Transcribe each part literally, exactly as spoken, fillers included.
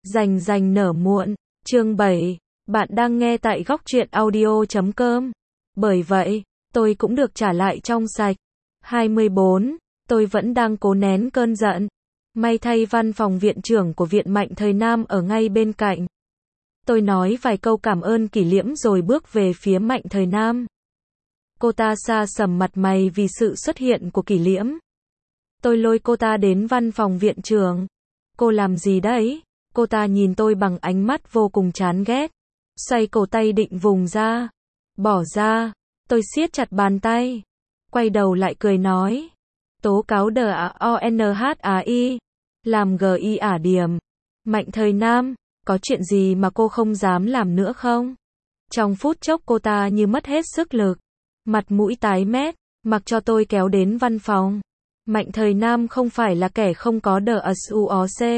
Rành rành nở muộn, chương bảy, bạn đang nghe tại góc truyện audio chấm com. Bởi vậy, tôi cũng được trả lại trong sạch. hai mươi bốn, tôi vẫn đang cố nén cơn giận. May thay văn phòng viện trưởng của Viện Mạnh Thời Nam ở ngay bên cạnh. Tôi nói vài câu cảm ơn Kỷ Liễm rồi bước về phía Mạnh Thời Nam. Cô ta sa sầm mặt mày vì sự xuất hiện của Kỷ Liễm. Tôi lôi cô ta đến văn phòng viện trưởng. Cô làm gì đấy? Cô ta nhìn tôi bằng ánh mắt vô cùng chán ghét. Xoay cổ tay định vùng ra. Bỏ ra. Tôi siết chặt bàn tay. Quay đầu lại cười nói. Tố cáo đờ à o n h a i. Làm g i ả điểm. Mạnh Thời Nam, có chuyện gì mà cô không dám làm nữa không? Trong phút chốc cô ta như mất hết sức lực. Mặt mũi tái mét, mặc cho tôi kéo đến văn phòng. Mạnh Thời Nam không phải là kẻ không có đờ s u o c.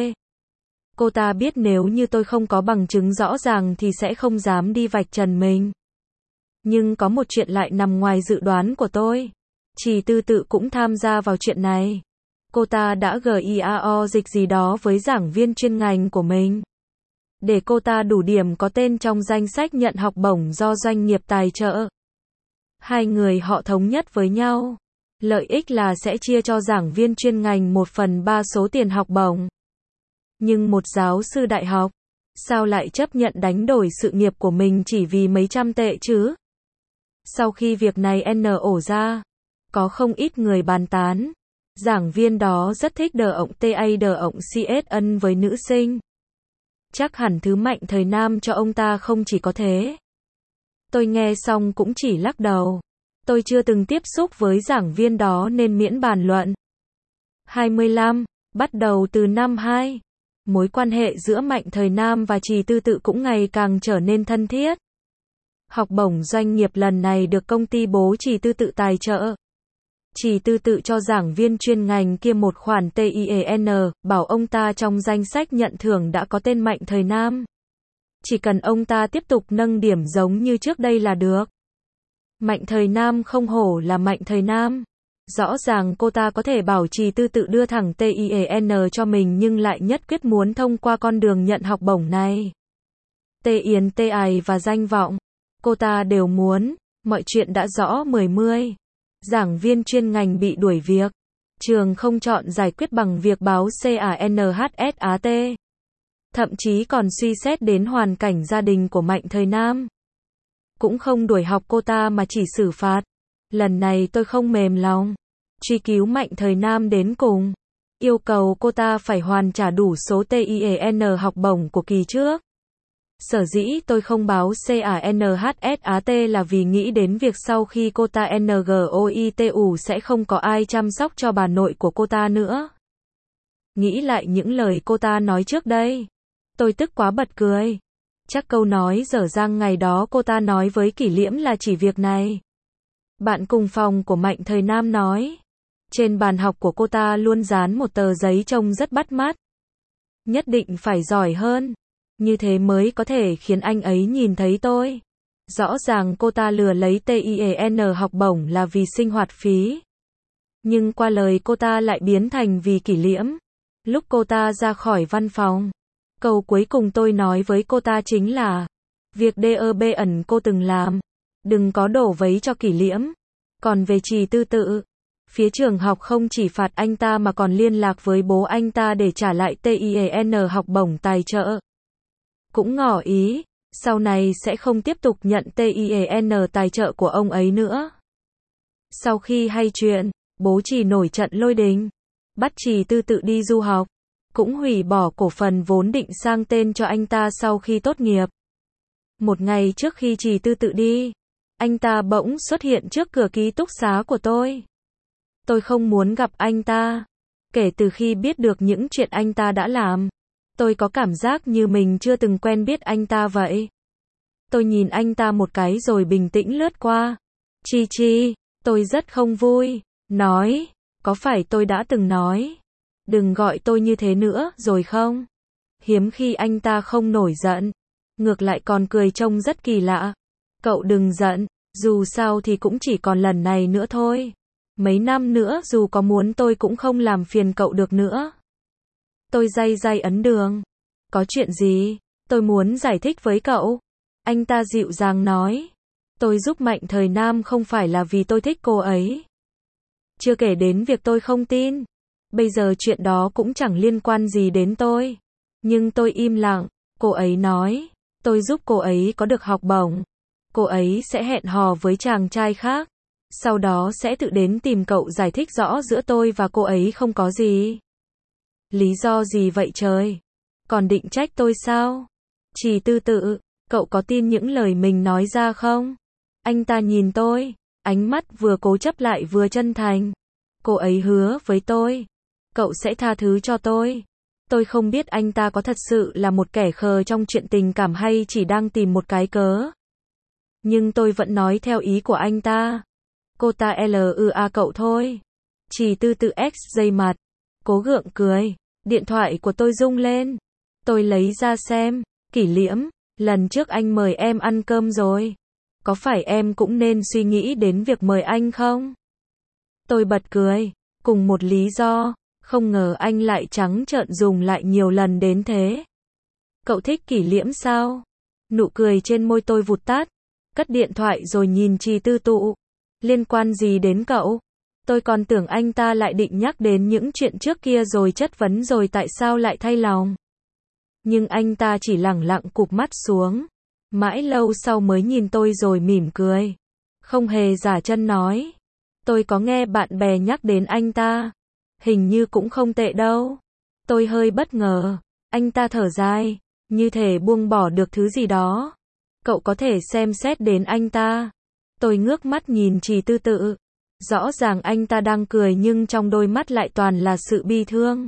Cô ta biết nếu như tôi không có bằng chứng rõ ràng thì sẽ không dám đi vạch trần mình. Nhưng có một chuyện lại nằm ngoài dự đoán của tôi. Trì Tư Tự cũng tham gia vào chuyện này. Cô ta đã giao dịch gì đó với giảng viên chuyên ngành của mình. Để cô ta đủ điểm có tên trong danh sách nhận học bổng do doanh nghiệp tài trợ. Hai người họ thống nhất với nhau. Lợi ích là sẽ chia cho giảng viên chuyên ngành một phần ba số tiền học bổng. Nhưng một giáo sư đại học, sao lại chấp nhận đánh đổi sự nghiệp của mình chỉ vì mấy trăm tệ chứ? Sau khi việc này nổ ra, có không ít người bàn tán. Giảng viên đó rất thích đờ ộng ta đờ ộng cs ân với nữ sinh. Chắc hẳn thứ Mạnh Thời Nam cho ông ta không chỉ có thế. Tôi nghe xong cũng chỉ lắc đầu. Tôi chưa từng tiếp xúc với giảng viên đó nên miễn bàn luận. hai mươi lăm. Bắt đầu từ năm hai. Mối quan hệ giữa Mạnh Thời Nam và Trì Tư Tự cũng ngày càng trở nên thân thiết. Học bổng doanh nghiệp lần này được công ty bố Trì Tư Tự tài trợ. Trì Tư Tự cho giảng viên chuyên ngành kia một khoản tiền, bảo ông ta trong danh sách nhận thưởng đã có tên Mạnh Thời Nam. Chỉ cần ông ta tiếp tục nâng điểm giống như trước đây là được. Mạnh Thời Nam không hổ là Mạnh Thời Nam. Rõ ràng cô ta có thể bảo Trì Tư Tự đưa thẳng tiền cho mình nhưng lại nhất quyết muốn thông qua con đường nhận học bổng này. Tiền tài và danh vọng, cô ta đều muốn. Mọi chuyện đã rõ mười mươi. Giảng viên chuyên ngành bị đuổi việc. Trường không chọn giải quyết bằng việc báo canhsat. Thậm chí còn suy xét đến hoàn cảnh gia đình của Mạnh Thời Nam. Cũng không đuổi học cô ta mà chỉ xử phạt. Lần này tôi không mềm lòng. Truy cứu Mạnh Thời Nam đến cùng. Yêu cầu cô ta phải hoàn trả đủ số tiền học bổng của kỳ trước. Sở dĩ tôi không báo canhsat là vì nghĩ đến việc sau khi cô ta ngoitu sẽ không có ai chăm sóc cho bà nội của cô ta nữa. Nghĩ lại những lời cô ta nói trước đây. Tôi tức quá bật cười. Chắc câu nói dở dang ngày đó cô ta nói với Kỷ Liễm là chỉ việc này. Bạn cùng phòng của Mạnh Thời Nam nói. Trên bàn học của cô ta luôn dán một tờ giấy trông rất bắt mắt. Nhất định phải giỏi hơn. Như thế mới có thể khiến anh ấy nhìn thấy tôi. Rõ ràng cô ta lừa lấy tiền học bổng là vì sinh hoạt phí. Nhưng qua lời cô ta lại biến thành vì Kỷ Liễm. Lúc cô ta ra khỏi văn phòng, câu cuối cùng tôi nói với cô ta chính là việc đợp ẩn cô từng làm. Đừng có đổ vấy cho Kỷ Liễm. Còn về Trì Tư Tự, phía trường học không chỉ phạt anh ta mà còn liên lạc với bố anh ta để trả lại tiền học bổng tài trợ. Cũng ngỏ ý, sau này sẽ không tiếp tục nhận tiền tài trợ của ông ấy nữa. Sau khi hay chuyện, bố Trì nổi trận lôi đình, bắt Trì Tư Tự đi du học, cũng hủy bỏ cổ phần vốn định sang tên cho anh ta sau khi tốt nghiệp. Một ngày trước khi Trì Tư Tự đi, anh ta bỗng xuất hiện trước cửa ký túc xá của tôi. Tôi không muốn gặp anh ta. Kể từ khi biết được những chuyện anh ta đã làm, tôi có cảm giác như mình chưa từng quen biết anh ta vậy. Tôi nhìn anh ta một cái rồi bình tĩnh lướt qua. Chi chi, tôi rất không vui. Nói, có phải tôi đã từng nói, đừng gọi tôi như thế nữa rồi không? Hiếm khi anh ta không nổi giận. Ngược lại còn cười trông rất kỳ lạ. Cậu đừng giận, dù sao thì cũng chỉ còn lần này nữa thôi. Mấy năm nữa dù có muốn tôi cũng không làm phiền cậu được nữa. Tôi day day ấn đường. Có chuyện gì? Tôi muốn giải thích với cậu. Anh ta dịu dàng nói. Tôi giúp Mạnh Thời Nam không phải là vì tôi thích cô ấy. Chưa kể đến việc tôi không tin. Bây giờ chuyện đó cũng chẳng liên quan gì đến tôi. Nhưng tôi im lặng. Cô ấy nói. Tôi giúp cô ấy có được học bổng. Cô ấy sẽ hẹn hò với chàng trai khác. Sau đó sẽ tự đến tìm cậu giải thích rõ giữa tôi và cô ấy không có gì. Lý do gì vậy trời? Còn định trách tôi sao? Chỉ Tư Tự, cậu có tin những lời mình nói ra không? Anh ta nhìn tôi, ánh mắt vừa cố chấp lại vừa chân thành. Cô ấy hứa với tôi, cậu sẽ tha thứ cho tôi. Tôi không biết anh ta có thật sự là một kẻ khờ trong chuyện tình cảm hay chỉ đang tìm một cái cớ. Nhưng tôi vẫn nói theo ý của anh ta. Cô ta lừa cậu thôi. Chỉ Tư Tự X dây mặt, cố gượng cười. Điện thoại của tôi rung lên. Tôi lấy ra xem. Kỷ Liễm, lần trước anh mời em ăn cơm rồi. Có phải em cũng nên suy nghĩ đến việc mời anh không? Tôi bật cười. Cùng một lý do. Không ngờ anh lại trắng trợn dùng lại nhiều lần đến thế. Cậu thích Kỷ Liễm sao? Nụ cười trên môi tôi vụt tắt. Cất điện thoại rồi nhìn Trì Tư Tụ. Liên quan gì đến cậu? Tôi còn tưởng anh ta lại định nhắc đến những chuyện trước kia rồi chất vấn rồi tại sao lại thay lòng. Nhưng anh ta chỉ lẳng lặng cụp mắt xuống. Mãi lâu sau mới nhìn tôi rồi mỉm cười. Không hề giả chân nói. Tôi có nghe bạn bè nhắc đến anh ta. Hình như cũng không tệ đâu. Tôi hơi bất ngờ. Anh ta thở dài. Như thể buông bỏ được thứ gì đó. Cậu có thể xem xét đến anh ta. Tôi ngước mắt nhìn Trì Tư Tự. Rõ ràng anh ta đang cười nhưng trong đôi mắt lại toàn là sự bi thương.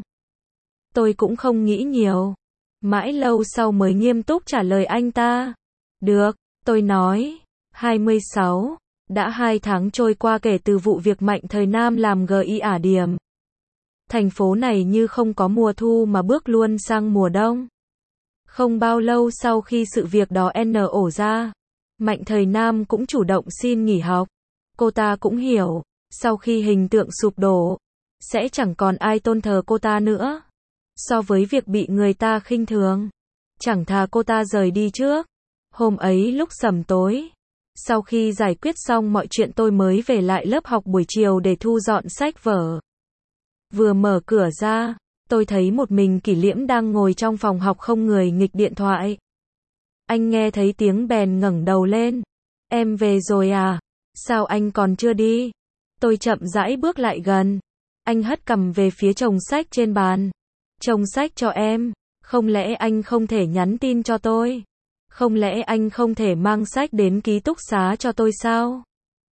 Tôi cũng không nghĩ nhiều. Mãi lâu sau mới nghiêm túc trả lời anh ta. Được, tôi nói. hai mươi sáu. Đã hai tháng trôi qua kể từ vụ việc Mạnh Thời Nam làm gi i ả điểm. Thành phố này như không có mùa thu mà bước luôn sang mùa đông. Không bao lâu sau khi sự việc đó nổ ra, Mạnh Thời Nam cũng chủ động xin nghỉ học. Cô ta cũng hiểu, sau khi hình tượng sụp đổ, sẽ chẳng còn ai tôn thờ cô ta nữa. So với việc bị người ta khinh thường, chẳng thà cô ta rời đi trước. Hôm ấy lúc sẩm tối, sau khi giải quyết xong mọi chuyện tôi mới về lại lớp học buổi chiều để thu dọn sách vở. Vừa mở cửa ra, tôi thấy một mình Kỷ Liễm đang ngồi trong phòng học không người nghịch điện thoại. Anh nghe thấy tiếng bèn ngẩng đầu lên. Em về rồi à? Sao anh còn chưa đi? Tôi chậm rãi bước lại gần. Anh hất cằm về phía chồng sách trên bàn. Chồng sách cho em. Không lẽ anh không thể nhắn tin cho tôi? Không lẽ anh không thể mang sách đến ký túc xá cho tôi sao?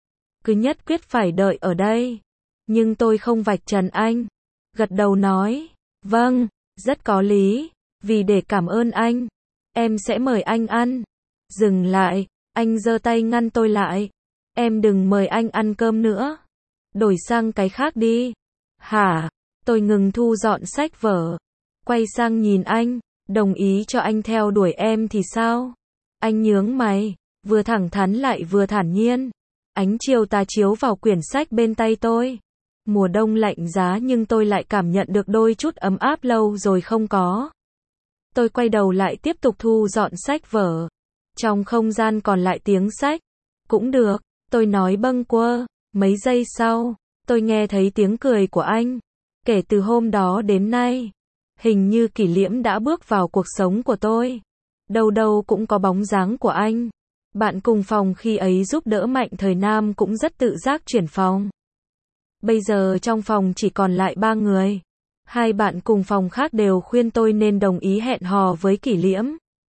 Cứ nhất quyết phải đợi ở đây. Nhưng tôi không vạch trần anh. Gật đầu nói. Vâng, rất có lý. Vì để cảm ơn anh, em sẽ mời anh ăn. Dừng lại, anh giơ tay ngăn tôi lại. Em đừng mời anh ăn cơm nữa. Đổi sang cái khác đi. Hả? Tôi ngừng thu dọn sách vở. Quay sang nhìn anh. Đồng ý cho anh theo đuổi em thì sao? Anh nhướng mày. Vừa thẳng thắn lại vừa thản nhiên. Ánh chiều tà chiếu vào quyển sách bên tay tôi. Mùa đông lạnh giá nhưng tôi lại cảm nhận được đôi chút ấm áp lâu rồi không có. Tôi quay đầu lại tiếp tục thu dọn sách vở. Trong không gian còn lại tiếng sách. Cũng được, tôi nói bâng quơ. Mấy giây sau, tôi nghe thấy tiếng cười của anh. Kể từ hôm đó đến nay, hình như Kỷ Liễm đã bước vào cuộc sống của tôi. Đâu đâu cũng có bóng dáng của anh. Bạn cùng phòng khi ấy giúp đỡ Mạnh Thời Nam cũng rất tự giác chuyển phòng. Bây giờ trong phòng chỉ còn lại ba người. Hai bạn cùng phòng khác đều khuyên tôi nên đồng ý hẹn hò với Kỷ Liễm.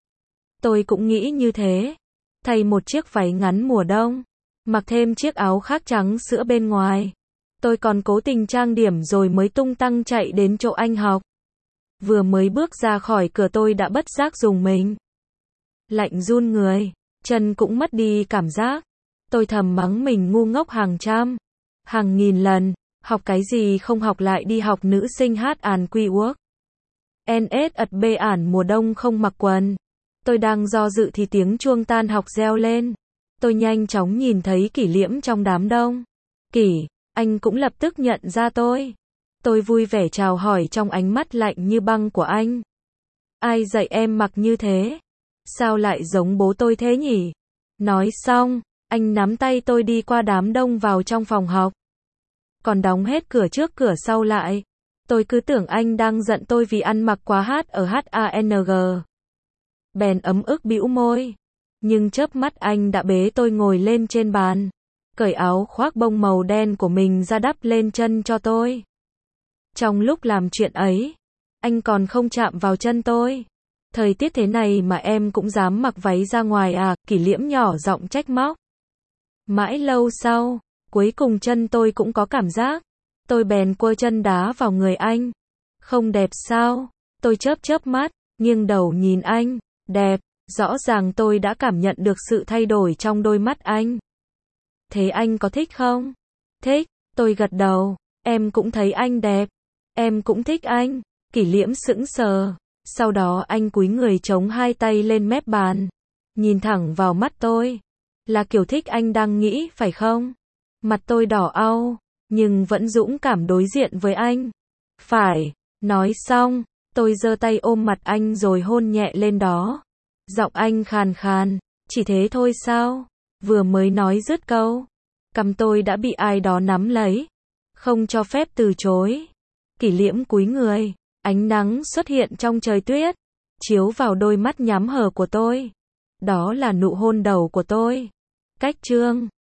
Tôi cũng nghĩ như thế. Thay một chiếc váy ngắn mùa đông, mặc thêm chiếc áo khác trắng sữa bên ngoài. Tôi còn cố tình trang điểm rồi mới tung tăng chạy đến chỗ anh học. Vừa mới bước ra khỏi cửa tôi đã bất giác rùng mình. Lạnh run người, chân cũng mất đi cảm giác. Tôi thầm mắng mình ngu ngốc hàng trăm, hàng nghìn lần. Học cái gì không học lại đi học nữ sinh hát àn quy uốc. en ét ật bê ản mùa đông không mặc quần. Tôi đang do dự thì tiếng chuông tan học reo lên. Tôi nhanh chóng nhìn thấy Kỷ Liễm trong đám đông. Kỷ, anh cũng lập tức nhận ra tôi. Tôi vui vẻ chào hỏi trong ánh mắt lạnh như băng của anh. Ai dạy em mặc như thế? Sao lại giống bố tôi thế nhỉ? Nói xong, anh nắm tay tôi đi qua đám đông vào trong phòng học. Còn đóng hết cửa trước cửa sau lại. Tôi cứ tưởng anh đang giận tôi vì ăn mặc quá hát ở hát a en giê. Bèn ấm ức bĩu môi. Nhưng chớp mắt anh đã bế tôi ngồi lên trên bàn, cởi áo khoác bông màu đen của mình ra đắp lên chân cho tôi. Trong lúc làm chuyện ấy, anh còn không chạm vào chân tôi. Thời tiết thế này mà em cũng dám mặc váy ra ngoài à? Kỷ Liễm nhỏ giọng trách móc. Mãi lâu sau, cuối cùng chân tôi cũng có cảm giác. Tôi bèn quơ chân đá vào người anh. Không đẹp sao? Tôi chớp chớp mắt, nghiêng đầu nhìn anh. Đẹp. Rõ ràng tôi đã cảm nhận được sự thay đổi trong đôi mắt anh. Thế anh có thích không? Thích. Tôi gật đầu. Em cũng thấy anh đẹp. Em cũng thích anh. Kỷ Liễm sững sờ. Sau đó anh cúi người chống hai tay lên mép bàn, nhìn thẳng vào mắt tôi. Là kiểu thích anh đang nghĩ, phải không? Mặt tôi đỏ au, nhưng vẫn dũng cảm đối diện với anh. Phải. Nói xong, tôi giơ tay ôm mặt anh rồi hôn nhẹ lên đó. Giọng anh khàn khàn. Chỉ thế thôi sao? Vừa mới nói dứt câu, cằm tôi đã bị ai đó nắm lấy, không cho phép từ chối. Kỷ Liễm cúi người. Ánh nắng xuất hiện trong trời tuyết, chiếu vào đôi mắt nhắm hờ của tôi. Đó là nụ hôn đầu của tôi. Cách chương